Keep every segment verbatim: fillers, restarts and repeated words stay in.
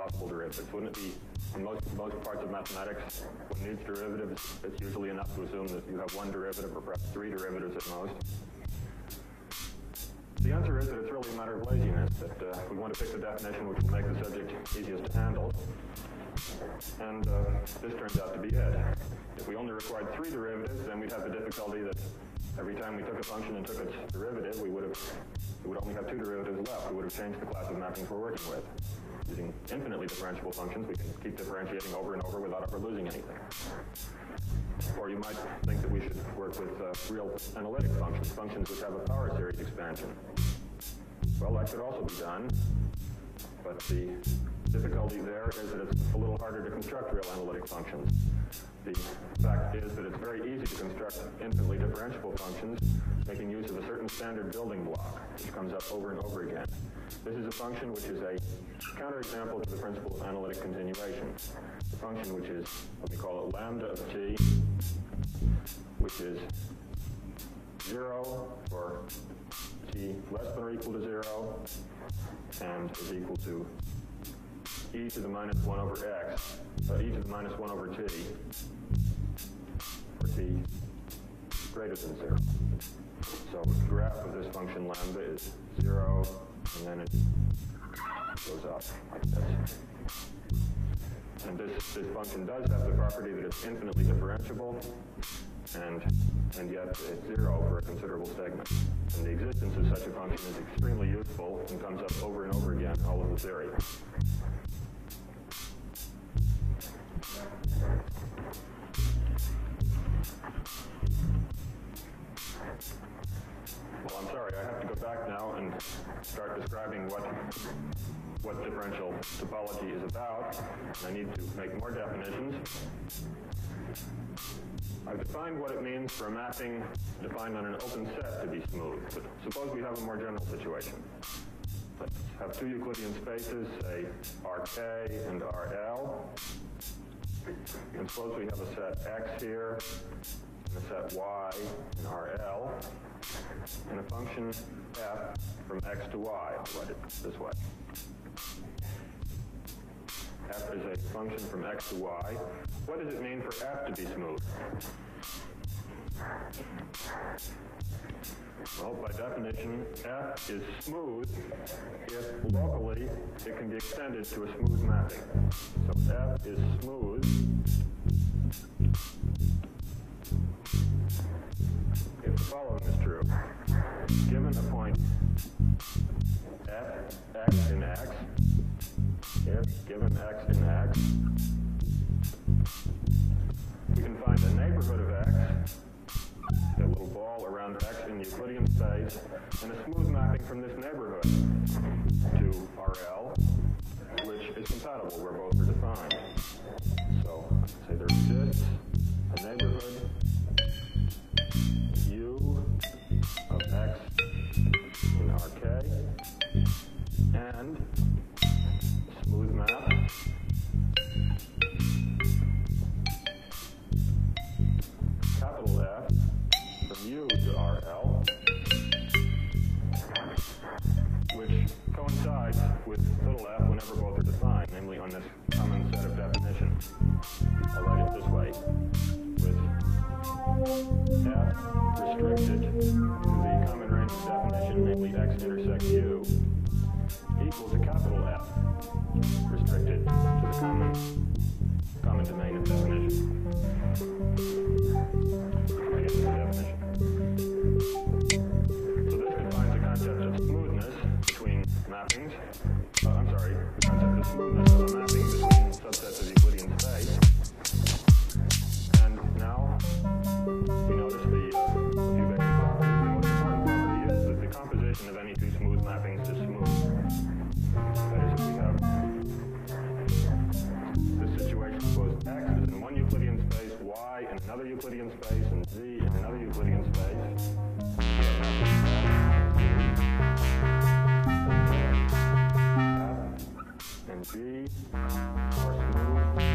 possible derivatives. Wouldn't it be, in most, most parts of mathematics, when needs derivatives, it's usually enough to assume that you have one derivative or perhaps three derivatives at most? The answer is that it's really a matter of laziness, that uh, we want to pick the definition which will make the subject easiest to handle. And uh, this turns out to be it. If we only required three derivatives, then we'd have the difficulty that every time we took a function and took its derivative, we would have we would only have two derivatives left. We would have changed the class of mappings we're working with. Using infinitely differentiable functions, we can keep differentiating over and over without ever losing anything. Or you might think that we should work with uh, real analytic functions, functions which have a power series expansion. Well, that could also be done, but the difficulty there is that it's a little harder to construct real analytic functions. The fact is that it's very easy to construct infinitely differentiable functions, making use of a certain standard building block, which comes up over and over again. This is a function which is a counterexample to the principle of analytic continuation. A function which is, let me call it lambda of t, which is zero for t less than or equal to zero, and is equal to e to the minus one over x, uh, e to the minus one over t, for t greater than zero. So the graph of this function lambda is zero, and then it goes up like this. And this, this function does have the property that it's infinitely differentiable, and, and yet it's zero for a considerable segment. And the existence of such a function is extremely useful and comes up over and over again in all of the theory. Well, I'm sorry, I have to go back now and start describing what, what differential topology is about. I need to make more definitions. I've defined what it means for a mapping defined on an open set to be smooth. But suppose we have a more general situation. Let's have two Euclidean spaces, say R K and R L. And suppose we have a set X here, and a set Y in R L, and a function f from X to Y. I'll write it this way. F is a function from X to Y. What does it mean for f to be smooth? Well, by definition, f is smooth if locally it can be extended to a smooth mapping. So f is smooth if the following is true. Given a point f, x in x, if given x in x, we can find the neighborhood of x, a little ball around x in Euclidean space, and a smooth mapping from this neighborhood to R L, which is compatible where both are defined. So, say there exists a neighborhood U of x in R K, and a smooth map capital F from U to R L, which coincides with little f whenever both are defined, namely on this common set of definitions. I'll write it this way, with f restricted to the common range of definition, namely x intersect U, equal to capital F restricted to the common, common domain of definition. I get to the definition. So this defines the concept of smoothness between mappings. Uh, I'm sorry, the concept of smoothness of a mapping between subsets of Euclidean space. And now we notice the uh, a few basic properties. The most important property is that the composition of any two smooth mappings is smooth. That is, if we have this situation, suppose x is in one Euclidean space, y in another Euclidean space, and z in another Euclidean space. F and G are smooth.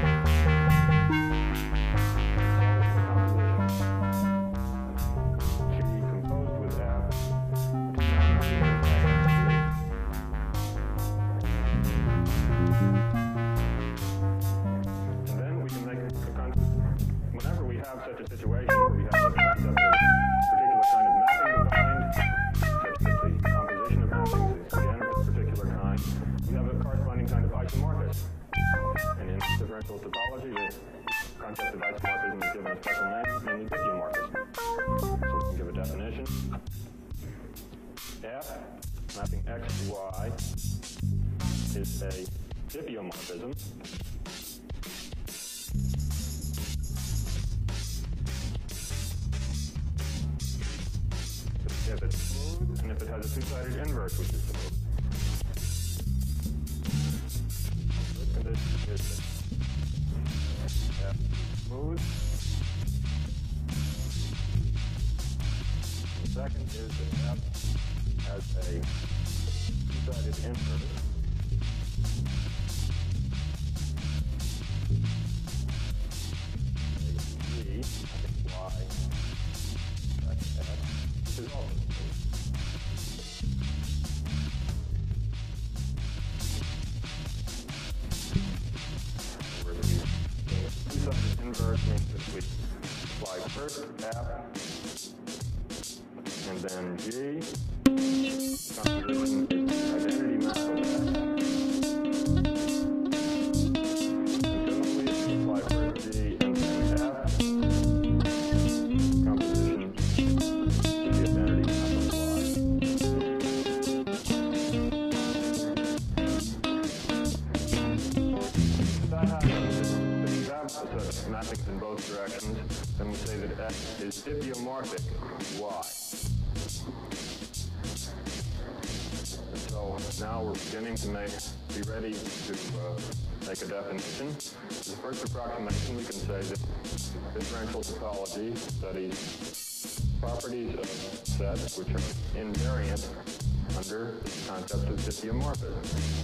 G composed with F. And then we can make a concept, whenever we have such a situation where we have a concept of a particular kind of mapping defined, such that the composition of mappings is again of a particular kind, we have a corresponding kind of isomorphism. And in differential topology, the concept of isomorphism is given a special name, namely diffeomorphism. So we can give a definition. F, mapping X to Y, is a diffeomorphism. If it's smooth, and if it has a two-sided inverse, which is smooth. Good condition is that F smooth. The second is that F has a two-sided inverse. G, I think Y, back to X, which is also smooth. Where the two-sided inverse means that we apply first F, and then G. Composition is identity map of F. And similarly, apply first G and then F. Composition is the identity map of Y. If that happens, if we have such mappings in both directions, then we say that F is diffeomorphic Y. So now we're beginning to make, be ready to uh, make a definition. As a first approximation, we can say that differential topology studies properties of sets which are invariant under the concept of diffeomorphism.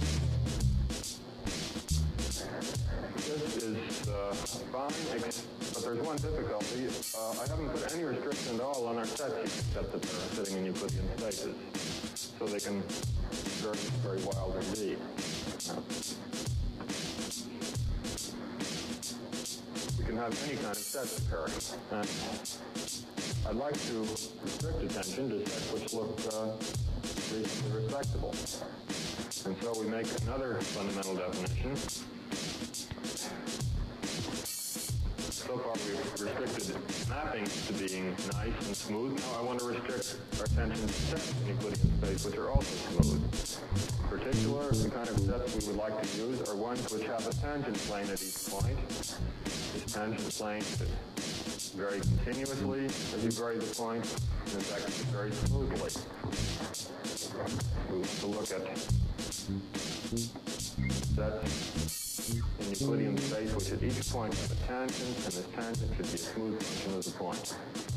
This is uh, fine, but there's one difficulty. Uh, I haven't put any restriction at all on our sets except that they're sitting in Euclidean spaces. So they can very, very wild indeed. We can have any kind of sets occurring. And I'd like to restrict attention to sets which look uh, reasonably respectable. And so we make another fundamental definition. So far we've restricted mappings to being nice and smooth. Now I want to restrict our attention to sets in Euclidean space which are also smooth. In particular, the kind of sets we would like to use are ones which have a tangent plane at each point. This tangent plane should vary continuously as you vary the point, and in fact it should vary smoothly. We want to look at sets in Euclidean space which at each point have a tangent, and this tangent should be a smooth function of the point.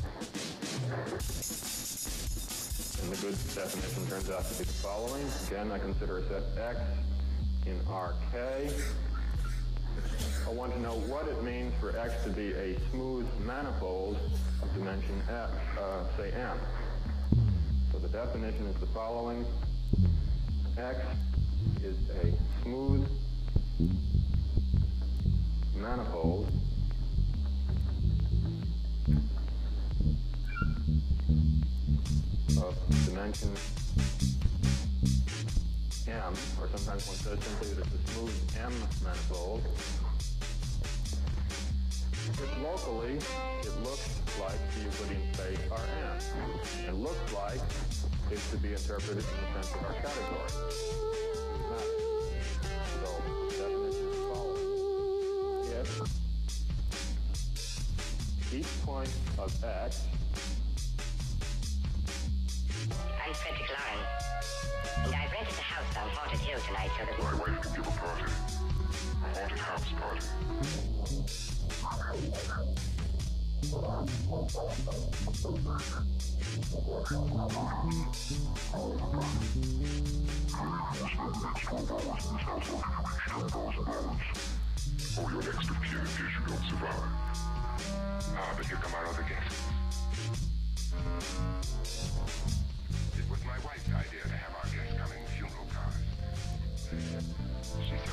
And the good definition turns out to be the following. Again, I consider a set X in R K. I want to know what it means for X to be a smooth manifold of dimension F, uh, say M. So the definition is the following. X is a smooth manifold of dimension M, or sometimes one says simply that it's a smooth M manifold. If locally, it looks like the Euclidean space R M. And looks like is to be interpreted in the sense of our category. So, definition is the following. If each point of X. I'm Frederick Lauren, and I've rented a house on Haunted Hill tonight so that my wife can give a party. A haunted house party. Oh, your next of kin in case you don't survive. Ah, but here come our other guests. It was my wife's idea to have our guests come in funeral cars. She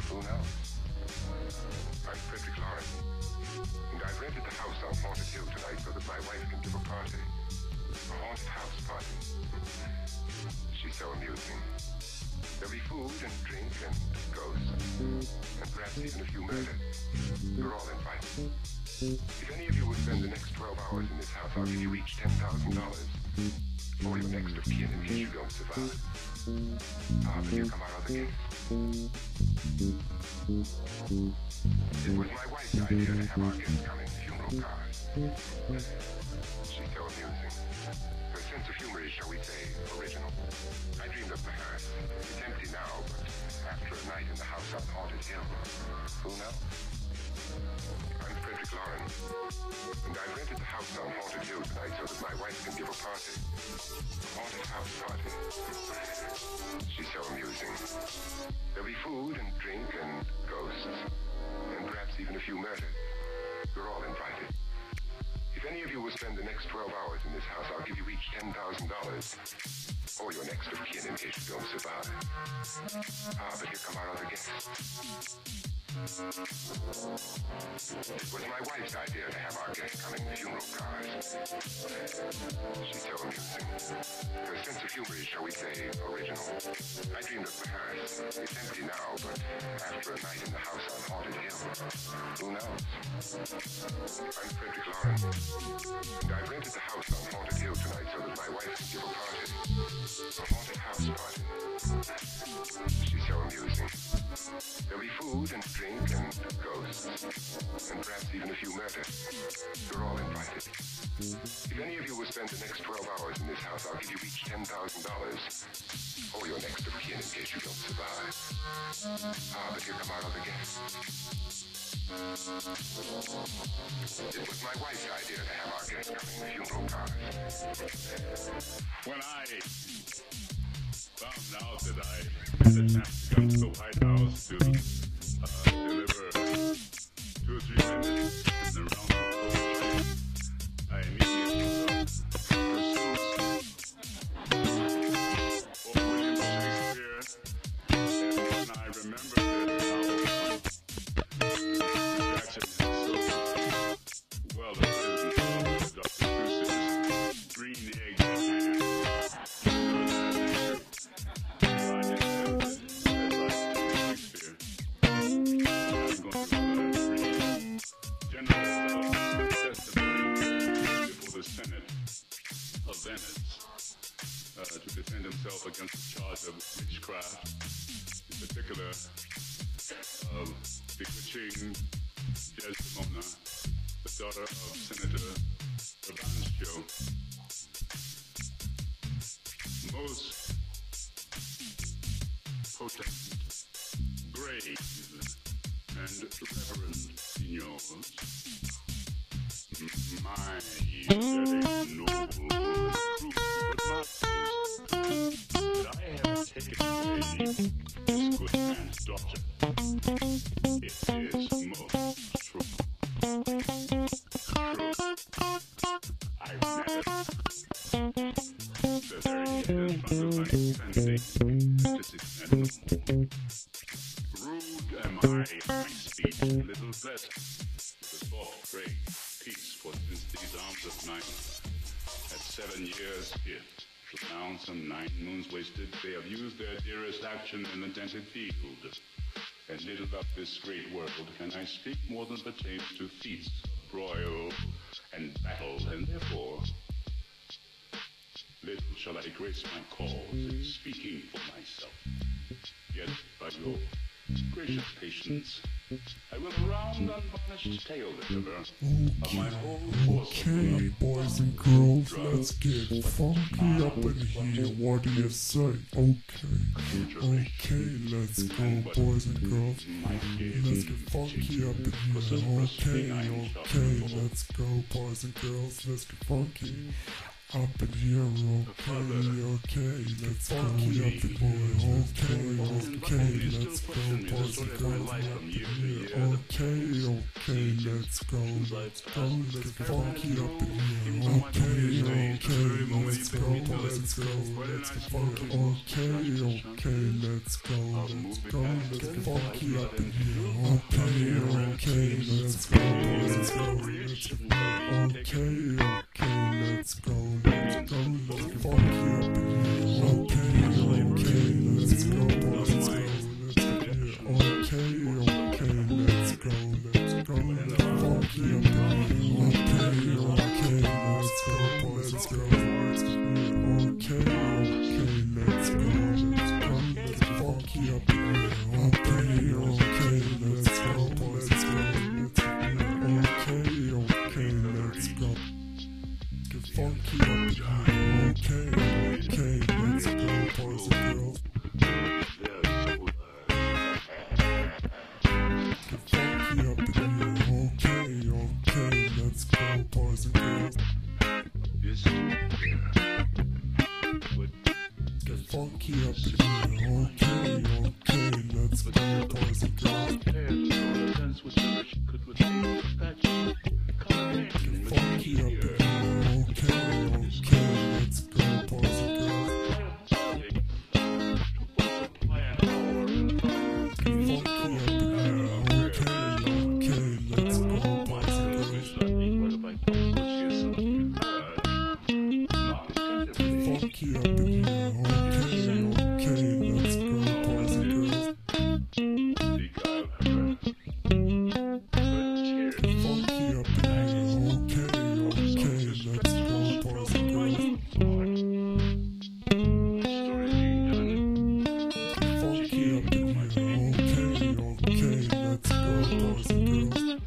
Who knows? I'm Frederick Lawrence, and I've rented the house on Haunted Hill tonight so that my wife can give a party. A haunted house party. She's so amusing. There'll be food and drink and ghosts, and perhaps even a few murders. You're all invited. If any of you will spend the next twelve hours in this house, I'll give you each ten thousand dollars. Or your next of kin in case you don't survive. Ah, but here come our other guests. It was my wife's idea to have our guests come in funeral cars. She's so amusing. Her sense of humor is, shall we say, original. I dreamed of the hearth. It's empty now, but after a night in the house on Haunted Hill, who knows? I'm Frederick Lawrence, and I've rented the house on Haunted Hill tonight so that my wife can give a party. A haunted house party. She's so amusing. There'll be food and drink and ghosts, and perhaps even a few murders. You're all invited. If any of you will spend the next twelve hours in this house, I'll give you each ten thousand dollars. Or your next of kin in case you don't survive. Ah, but here come our other guests. It was my wife's idea to have our guests come in funeral cars. She's so amusing. Her sense of humor is, shall we say, original. I dreamed of the hearth. It's empty now, but after a night in the house on Haunted Hill, who knows? I'm Frederick Lawrence, and I've rented the house on Haunted Hill tonight so that my wife can give a party. A haunted house party. She's so amusing. There'll be food and drink and ghosts, and perhaps even a few murders. You're all invited. If any of you will spend the next twelve hours in this house, I'll give you each ten thousand dollars. Or your next of kin in case you don't survive. Ah, but here come our other guests. It was my wife's idea to have our guests come in funeral cars. When I found out that I had a chance to come to the White House to uh, deliver two or three minutes in the realm of poetry, I immediately pursued for William Shakespeare, and I remembered that how Jackson had so well approved of Doctor Seuss's Green Egg and Uh, to defend himself against the charge of witchcraft, in particular of bewitching Desdemona, the daughter of Senator Brabantio. Most potent, grave, and reverend signors, my very noble crew that I have taken away this good man's daughter. It is most true. True. I met the very head in front of my insanity. This is natural. Rude am I in my speech, little blessed with a soft gray peaceful since these arms of mine had seven years hit. Now some nine moons wasted, they have used their dearest action in the dented field, and little up this great world can I speak more than pertains to feats of broil and battle, and therefore little shall I grace my cause in speaking for myself. Yet by your gracious patience, I will a round unvarnished tale deliver of my whole force. Okay, boys and girls, let's get funky up in here. What do you say? Okay, okay, let's go, boys and girls. Let's get funky up in here. Okay, okay, let's go, boys and girls. Let's get funky. up in here, okay, okay, let's go, funky up in here, okay, okay, let's go, boys and girls, up in here, okay, okay, let's go, let's go, let's get funky up in here, okay, okay, let's go, let's go, let's get funky, okay, okay, let's go, let's go, let's get funky up in here, okay, okay, let's go, let's go, let's get okay, okay, let's go, let's go, let's get funky up in here, okay, okay, let's go, let's go, let's get here, okay, okay, let's go, let's go, let's get funky up in here, okay, okay, let's go, let's go, let's get here, okay, okay, let's go, let's go, let's get funky up in here, okay, okay, let's go, let's go, let's get here, okay, okay, let's go. Get funky up in here, okay, okay, let's go, boys and girls. Get funky up in here, okay, okay, let's go, boys and girls. Get funky up in here, okay, okay, let's go, boys and girls. Get funky up in here. Okay, okay, let's go, boys and girls. Get funky up in here, okay, okay, let's go, boys and girls. Get funky up in here, okay, okay, let's go, boys and girls. Get funky up in here, okay, okay, let's go, boys and girls. Get funky up in here, okay, okay, let's go, boys and girls.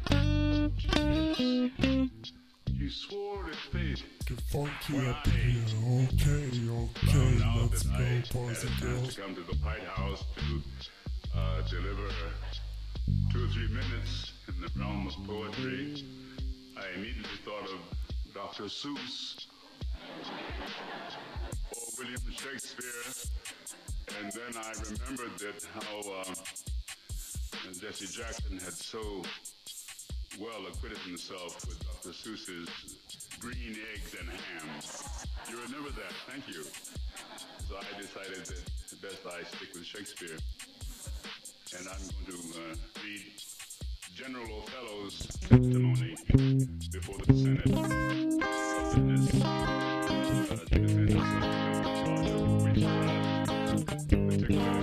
You swore to fate. Get funky up in here, okay, okay, let's go, boys and girls. To come to the White House to uh, deliver two or three minutes in the realm of poetry, I immediately thought of Doctor Seuss or William Shakespeare, and then I remembered that how uh, Jesse Jackson had so well acquitted himself with Doctor Seuss's Green Eggs and Ham. You remember that? Thank you. So I decided that best I stick with Shakespeare, and I'm going to uh, read General Othello's testimony before the Senate. In this, uh, defense of which uh, particular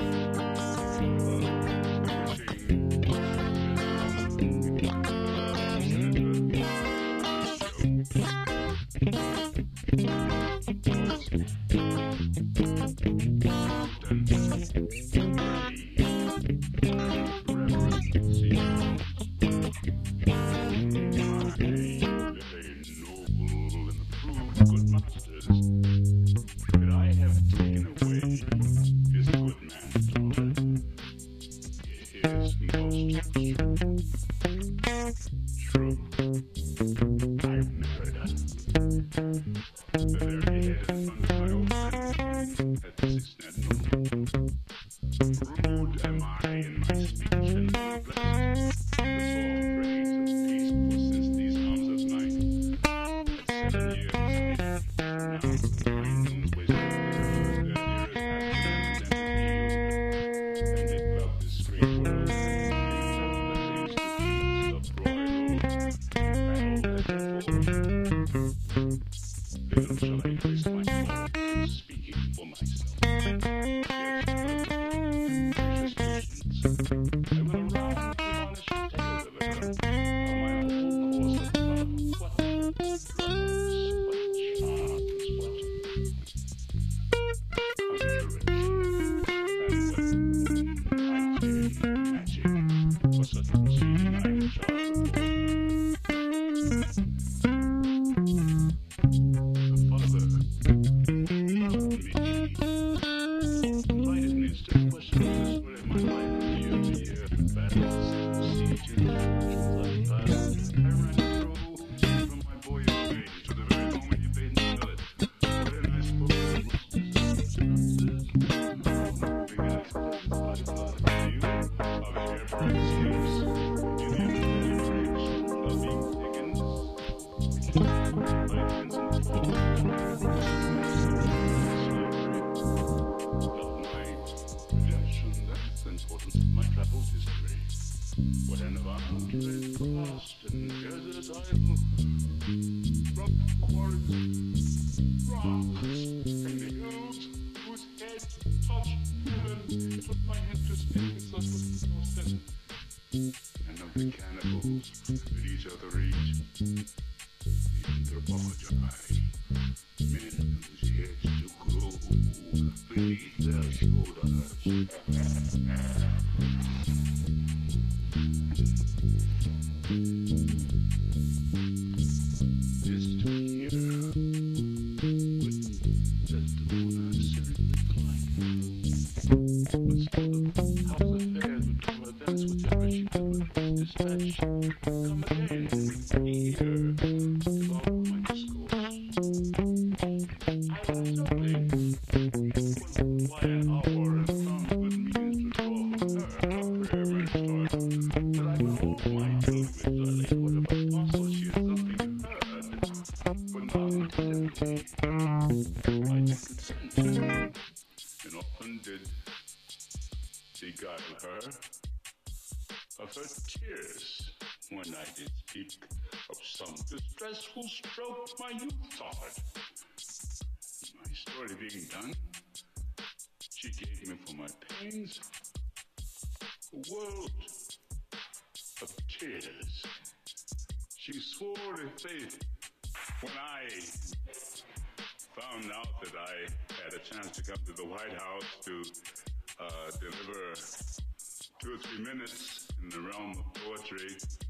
little rough quarries, rocks, and the hills whose heads touch heaven. It was my interest in such was no sense. And of the cannibals that each other eat, the anthropology, men whose heads do grow beneath their shoulders. This here would just wanna seriously climb. But still, house affairs would come events whichever she could dispatch. Come again, here, follow my discourse. I was something. One quiet hour and found good means to draw from her a prayer and start. That I will hold my pilgrimage, darling. What if I possible she had something heard, but not intensively. I did consent, and often did beguile her of her tears when I did speak of some distressful stroke my youth thought. My story being done, she gave me for my pains a world of tears. She swore to faith when I found out that I had a chance to come to the White House to uh, deliver two or three minutes in the realm of poetry.